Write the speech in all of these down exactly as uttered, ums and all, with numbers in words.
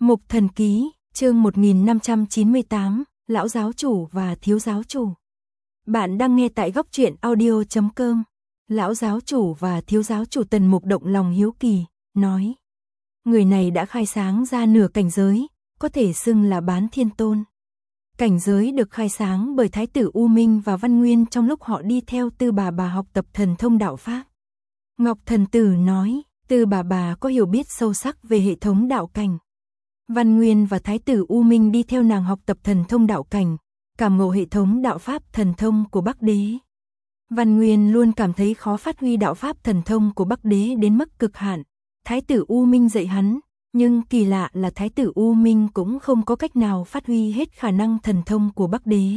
Mục Thần Ký, chương một nghìn năm trăm chín mươi tám, Lão Giáo Chủ và Thiếu Giáo Chủ. Bạn đang nghe tại góc truyện audio chấm com. Lão Giáo Chủ và Thiếu Giáo Chủ. Tần Mục động lòng hiếu kỳ, nói. Người này đã khai sáng ra nửa cảnh giới, có thể xưng là bán thiên tôn. Cảnh giới được khai sáng bởi Thái tử U Minh và Văn Nguyên trong lúc họ đi theo Tư Bà Bà học tập thần thông đạo pháp. Ngọc Thần Tử nói, Tư Bà Bà có hiểu biết sâu sắc về hệ thống đạo cảnh. Văn Nguyên và Thái tử U Minh đi theo nàng học tập thần thông đạo cảnh, cảm ngộ hệ thống đạo pháp thần thông của Bắc Đế. Văn Nguyên luôn cảm thấy khó phát huy đạo pháp thần thông của Bắc Đế đến mức cực hạn. Thái tử U Minh dạy hắn, nhưng kỳ lạ là Thái tử U Minh cũng không có cách nào phát huy hết khả năng thần thông của Bắc Đế.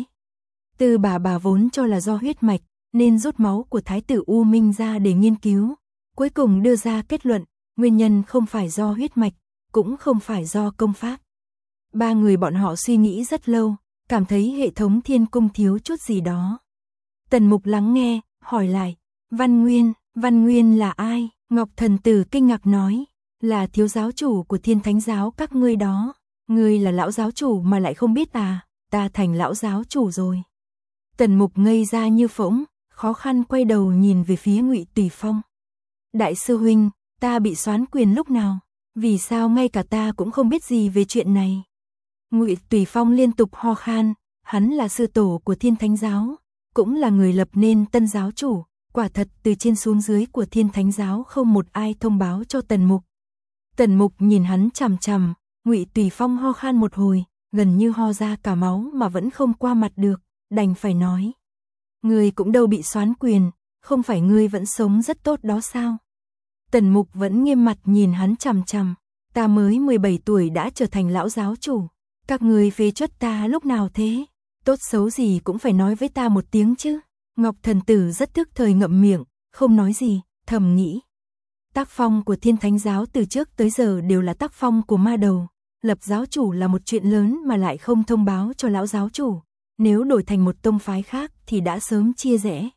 Tư Bà Bà vốn cho là do huyết mạch, nên rút máu của Thái tử U Minh ra để nghiên cứu. Cuối cùng đưa ra kết luận, nguyên nhân không phải do huyết mạch, cũng không phải do công pháp. Ba người bọn họ suy nghĩ rất lâu, cảm thấy hệ thống thiên cung thiếu chút gì đó. Tần Mục lắng nghe, hỏi lại, Văn Nguyên, Văn Nguyên là ai? Ngọc Thần Tử kinh ngạc nói, là thiếu giáo chủ của Thiên Thánh giáo các ngươi đó. Ngươi là lão giáo chủ mà lại không biết à? Ta thành lão giáo chủ rồi. Tần Mục ngây ra như phỗng, khó khăn quay đầu nhìn về phía Ngụy Tùy Phong. Đại sư huynh, ta bị soán quyền lúc nào? Vì sao ngay cả ta cũng không biết gì về chuyện này? Ngụy Tùy Phong liên tục ho khan, hắn là sư tổ của Thiên Thánh giáo, cũng là người lập nên tân giáo chủ, quả thật từ trên xuống dưới của Thiên Thánh giáo không một ai thông báo cho Tần Mục. Tần Mục nhìn hắn chằm chằm, Ngụy Tùy Phong ho khan một hồi, gần như ho ra cả máu mà vẫn không qua mặt được, đành phải nói. Ngươi cũng đâu bị soán quyền, không phải ngươi vẫn sống rất tốt đó sao? Tần Mục vẫn nghiêm mặt nhìn hắn chằm chằm, ta mới mười bảy tuổi đã trở thành lão giáo chủ, các ngươi phế truất ta lúc nào thế? Tốt xấu gì cũng phải nói với ta một tiếng chứ. Ngọc Thần Tử rất tức thời ngậm miệng, không nói gì, thầm nghĩ. Tác phong của Thiên Thánh giáo từ trước tới giờ đều là tác phong của ma đầu, lập giáo chủ là một chuyện lớn mà lại không thông báo cho lão giáo chủ, nếu đổi thành một tông phái khác thì đã sớm chia rẽ.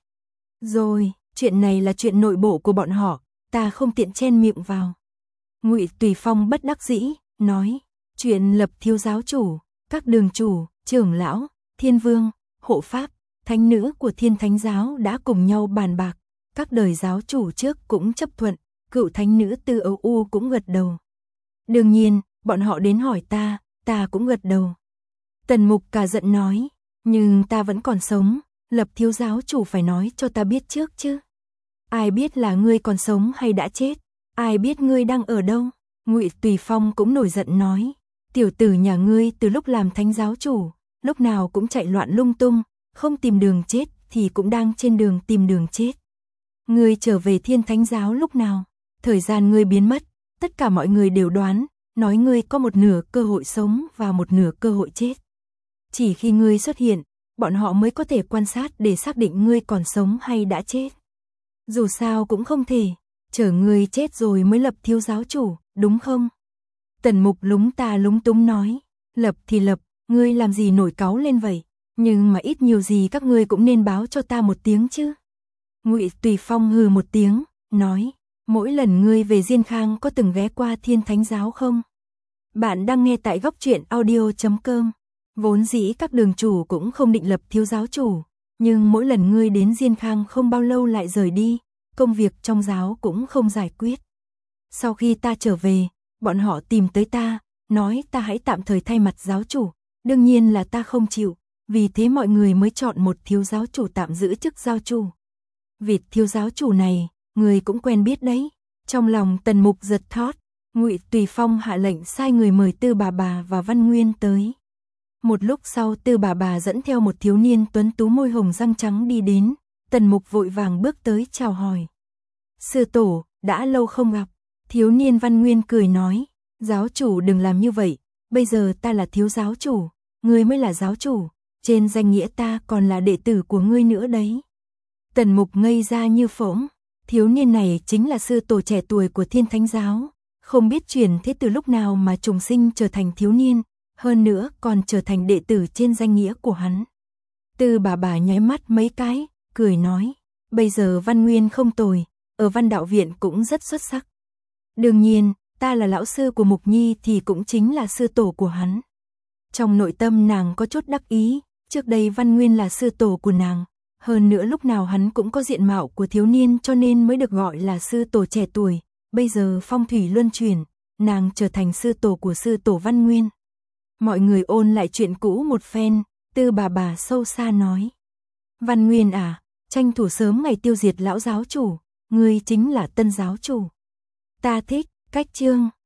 Rồi, chuyện này là chuyện nội bộ của bọn họ, ta không tiện chen miệng vào. Ngụy Tùy Phong bất đắc dĩ, nói, chuyện lập thiếu giáo chủ, các đường chủ, trưởng lão, thiên vương, hộ pháp, thánh nữ của Thiên Thánh giáo đã cùng nhau bàn bạc, các đời giáo chủ trước cũng chấp thuận, cựu thánh nữ Tư Âu U cũng gật đầu. Đương nhiên, bọn họ đến hỏi ta, ta cũng gật đầu. Tần Mục cả giận nói, nhưng ta vẫn còn sống, lập thiếu giáo chủ phải nói cho ta biết trước chứ. Ai biết là ngươi còn sống hay đã chết? Ai biết ngươi đang ở đâu? Ngụy Tùy Phong cũng nổi giận nói, tiểu tử nhà ngươi từ lúc làm thánh giáo chủ, lúc nào cũng chạy loạn lung tung, không tìm đường chết thì cũng đang trên đường tìm đường chết. Ngươi trở về Thiên Thánh giáo lúc nào? Thời gian ngươi biến mất, tất cả mọi người đều đoán, nói ngươi có một nửa cơ hội sống và một nửa cơ hội chết. Chỉ khi ngươi xuất hiện, bọn họ mới có thể quan sát để xác định ngươi còn sống hay đã chết. Dù sao cũng không thể, chờ ngươi chết rồi mới lập thiếu giáo chủ, đúng không? Tần Mục lúng ta lúng túng nói, lập thì lập, ngươi làm gì nổi cáu lên vậy? Nhưng mà ít nhiều gì các ngươi cũng nên báo cho ta một tiếng chứ. Ngụy Tùy Phong hừ một tiếng, nói, mỗi lần ngươi về Diên Khang có từng ghé qua Thiên Thánh giáo không? Bạn đang nghe tại góc truyện audio chấm com. Vốn dĩ các đường chủ cũng không định lập thiếu giáo chủ, nhưng mỗi lần ngươi đến Diên Khang không bao lâu lại rời đi, công việc trong giáo cũng không giải quyết. Sau khi ta trở về, bọn họ tìm tới ta, nói ta hãy tạm thời thay mặt giáo chủ, đương nhiên là ta không chịu, vì thế mọi người mới chọn một thiếu giáo chủ tạm giữ chức giáo chủ. Việc thiếu giáo chủ này, người cũng quen biết đấy. Trong lòng Tần Mục giật thót, Ngụy Tùy Phong hạ lệnh sai người mời Tư Bà Bà và Văn Nguyên tới. Một lúc sau Tư Bà Bà dẫn theo một thiếu niên tuấn tú môi hồng răng trắng đi đến, Tần Mục vội vàng bước tới chào hỏi. Sư tổ, đã lâu không gặp. Thiếu niên Văn Nguyên cười nói, giáo chủ đừng làm như vậy, bây giờ ta là thiếu giáo chủ, ngươi mới là giáo chủ, trên danh nghĩa ta còn là đệ tử của ngươi nữa đấy. Tần Mục ngây ra như phỗng, thiếu niên này chính là sư tổ trẻ tuổi của Thiên Thánh giáo, không biết chuyển thế từ lúc nào mà trùng sinh trở thành thiếu niên, hơn nữa còn trở thành đệ tử trên danh nghĩa của hắn. Tư Bà Bà nháy mắt mấy cái, cười nói, bây giờ Văn Nguyên không tồi, ở Văn Đạo viện cũng rất xuất sắc. Đương nhiên, ta là lão sư của Mục Nhi thì cũng chính là sư tổ của hắn. Trong nội tâm nàng có chút đắc ý, trước đây Văn Nguyên là sư tổ của nàng, hơn nữa lúc nào hắn cũng có diện mạo của thiếu niên cho nên mới được gọi là sư tổ trẻ tuổi, bây giờ phong thủy luân chuyển, nàng trở thành sư tổ của sư tổ Văn Nguyên. Mọi người ôn lại chuyện cũ một phen, Tư bà bà sâu xa nói. Văn Nguyên à, tranh thủ sớm ngày tiêu diệt lão giáo chủ, ngươi chính là tân giáo chủ. Ta thích, cách chương.